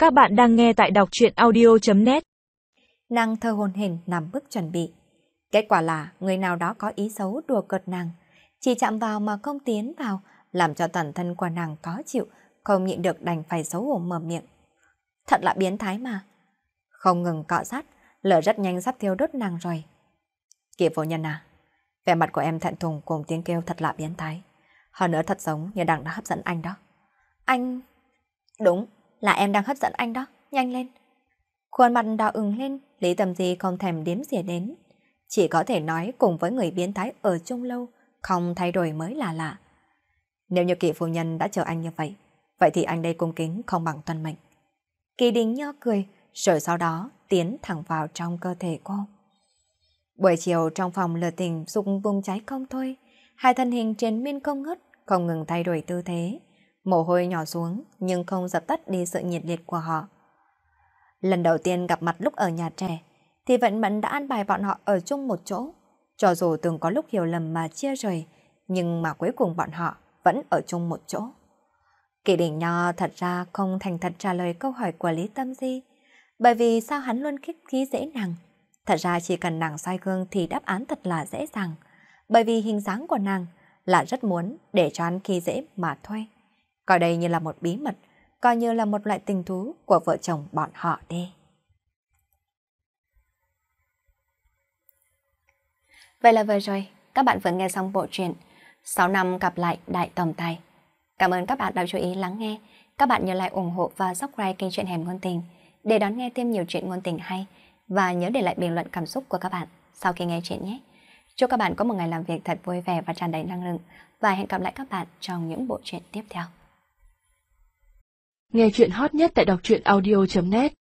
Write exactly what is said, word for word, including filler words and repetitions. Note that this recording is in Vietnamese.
Các bạn đang nghe tại đọc truyện audio chấm net. Nàng thơ hồn hển nằm bước chuẩn bị. Kết quả là người nào đó có ý xấu đùa cợt nàng, chỉ chạm vào mà không tiến vào, làm cho toàn thân của nàng khó chịu, không nhịn được đành phải xấu hổ mở miệng. Thật là biến thái mà. Không ngừng cọ sát, lửa rất nhanh sắp thiêu đốt nàng rồi. Kỷ phu nhân à, vẻ mặt của em thẹn thùng cùng tiếng kêu thật là biến thái. Hơn nữa thật giống như đang đã hấp dẫn anh đó. Anh... Đúng, là em đang hấp dẫn anh đó, nhanh lên. Khuôn mặt đỏ ửng lên, Lý Tầm Di không thèm đếm xỉa đến. Chỉ có thể nói cùng với người biến thái ở chung lâu, không thay đổi mới là lạ. Nếu như Kỷ phu nhân đã chờ anh như vậy, vậy thì anh đây cung kính không bằng tuân mệnh. Kỳ Đình nho cười, rồi sau đó tiến thẳng vào trong cơ thể cô. Buổi chiều trong phòng lửa tình dục bùng cháy không thôi, hai thân hình trên miên không ngớt, không ngừng thay đổi tư thế. Mồ hôi nhỏ xuống nhưng không dập tắt đi sự nhiệt liệt của họ. Lần đầu tiên gặp mặt lúc ở nhà trẻ, thì vận mệnh đã an bài bọn họ ở chung một chỗ. Cho dù từng có lúc hiểu lầm mà chia rời, nhưng mà cuối cùng bọn họ vẫn ở chung một chỗ. Kỳ Đình Nho thật ra không thành thật trả lời câu hỏi của Lý Tâm Di, bởi vì sao hắn luôn khích khí dễ nàng. Thật ra chỉ cần nàng soi gương thì đáp án thật là dễ dàng, bởi vì hình dáng của nàng là rất muốn để cho hắn khi dễ mà thôi. Coi đây như là một bí mật, coi như là một loại tình thú của vợ chồng bọn họ đi. Vậy là vừa rồi, các bạn vừa nghe xong bộ truyện sáu năm gặp lại đại tổng tài. Cảm ơn các bạn đã chú ý lắng nghe. Các bạn nhớ like ủng hộ và subscribe kênh Truyện Hẻm Ngôn Tình để đón nghe thêm nhiều truyện ngôn tình hay, và nhớ để lại bình luận cảm xúc của các bạn sau khi nghe truyện nhé. Chúc các bạn có một ngày làm việc thật vui vẻ và tràn đầy năng lượng, và hẹn gặp lại các bạn trong những bộ truyện tiếp theo. Nghe truyện hot nhất tại đọc truyện audio chấm net.